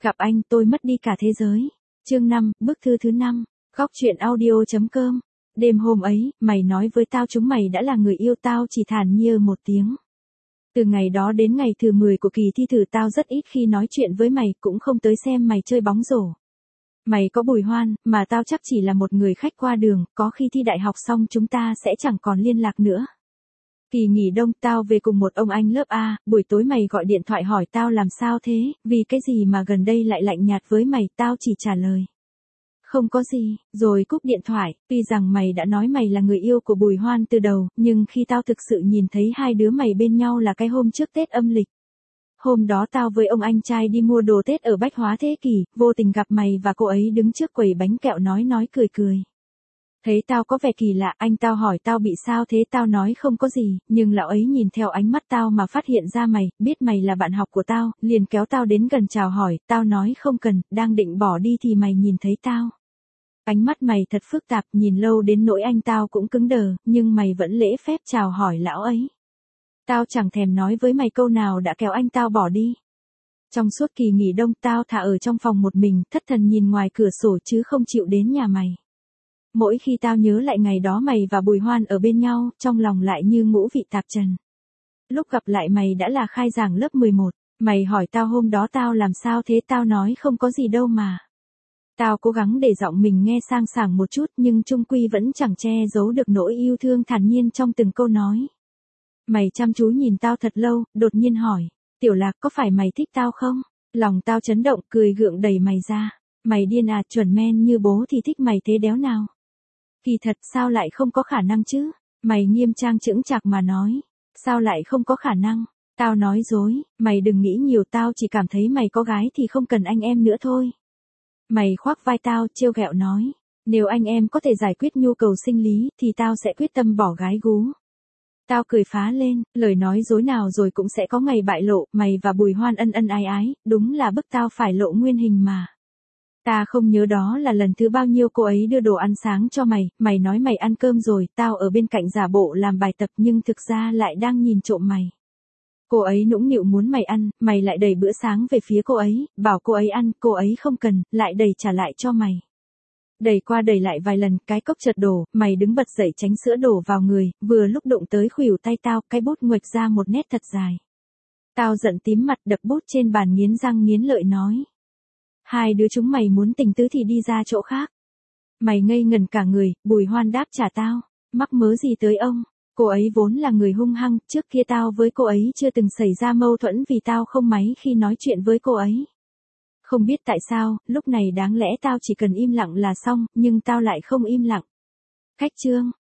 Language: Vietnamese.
Gặp anh tôi mất đi cả thế giới. Chương 5, bức thư thứ 5. Góc truyện audio.com. Đêm hôm ấy, mày nói với tao chúng mày đã là người yêu tao chỉ thản nhiên một tiếng. Từ ngày đó đến ngày thứ 10 của kỳ thi thử tao rất ít khi nói chuyện với mày, cũng không tới xem mày chơi bóng rổ. Mày có Bùi Hoan, mà tao chắc chỉ là một người khách qua đường, có khi thi đại học xong chúng ta sẽ chẳng còn liên lạc nữa. Kỳ nghỉ đông tao về cùng một ông anh lớp A, buổi tối mày gọi điện thoại hỏi tao làm sao thế, vì cái gì mà gần đây lại lạnh nhạt với mày, tao chỉ trả lời. Không có gì, rồi cúp điện thoại. Tuy rằng mày đã nói mày là người yêu của Bùi Hoan từ đầu, nhưng khi tao thực sự nhìn thấy hai đứa mày bên nhau là cái hôm trước Tết âm lịch. Hôm đó tao với ông anh trai đi mua đồ Tết ở Bách Hóa Thế Kỷ, vô tình gặp mày và cô ấy đứng trước quầy bánh kẹo nói cười cười. Thấy tao có vẻ kỳ lạ, anh tao hỏi tao bị sao thế, tao nói không có gì, nhưng lão ấy nhìn theo ánh mắt tao mà phát hiện ra mày, biết mày là bạn học của tao, liền kéo tao đến gần chào hỏi, tao nói không cần, đang định bỏ đi thì mày nhìn thấy tao. Ánh mắt mày thật phức tạp, nhìn lâu đến nỗi anh tao cũng cứng đờ, nhưng mày vẫn lễ phép chào hỏi lão ấy. Tao chẳng thèm nói với mày câu nào đã kéo anh tao bỏ đi. Trong suốt kỳ nghỉ đông tao thả ở trong phòng một mình, thất thần nhìn ngoài cửa sổ chứ không chịu đến nhà mày. Mỗi khi tao nhớ lại ngày đó mày và Bùi Hoan ở bên nhau, trong lòng lại như ngũ vị tạp trần. Lúc gặp lại mày đã là khai giảng lớp 11, mày hỏi tao hôm đó tao làm sao thế, tao nói không có gì đâu mà. Tao cố gắng để giọng mình nghe sang sảng một chút nhưng chung quy vẫn chẳng che giấu được nỗi yêu thương thản nhiên trong từng câu nói. Mày chăm chú nhìn tao thật lâu, đột nhiên hỏi, Tiểu Lạc có phải mày thích tao không? Lòng tao chấn động, cười gượng đẩy mày ra. Mày điên à, chuẩn men như bố thì thích mày thế đéo nào. Kỳ thật sao lại không có khả năng chứ? Mày nghiêm trang chững chạc mà nói. Sao lại không có khả năng? Tao nói dối, mày đừng nghĩ nhiều, tao chỉ cảm thấy mày có gái thì không cần anh em nữa thôi. Mày khoác vai tao, trêu ghẹo nói. Nếu anh em có thể giải quyết nhu cầu sinh lý thì tao sẽ quyết tâm bỏ gái gú. Tao cười phá lên, lời nói dối nào rồi cũng sẽ có ngày bại lộ, mày và Bùi Hoan ân ân ái ái, đúng là bức tao phải lộ nguyên hình mà. Ta không nhớ đó là lần thứ bao nhiêu cô ấy đưa đồ ăn sáng cho mày, mày nói mày ăn cơm rồi, tao ở bên cạnh giả bộ làm bài tập nhưng thực ra lại đang nhìn trộm mày. Cô ấy nũng nịu muốn mày ăn, mày lại đẩy bữa sáng về phía cô ấy, bảo cô ấy ăn, cô ấy không cần, lại đẩy trả lại cho mày. Đẩy qua đẩy lại vài lần, cái cốc chợt đổ, mày đứng bật dậy tránh sữa đổ vào người, vừa lúc đụng tới khuỷu tay tao, cái bút nguệch ra một nét thật dài. Tao giận tím mặt đập bút trên bàn nghiến răng nghiến lợi nói. Hai đứa chúng mày muốn tình tứ thì đi ra chỗ khác. Mày ngây ngần cả người, Bùi Hoan đáp trả tao, mắc mớ gì tới ông, cô ấy vốn là người hung hăng, trước kia tao với cô ấy chưa từng xảy ra mâu thuẫn vì tao không máy khi nói chuyện với cô ấy. Không biết tại sao, lúc này đáng lẽ tao chỉ cần im lặng là xong, nhưng tao lại không im lặng. Khách trương,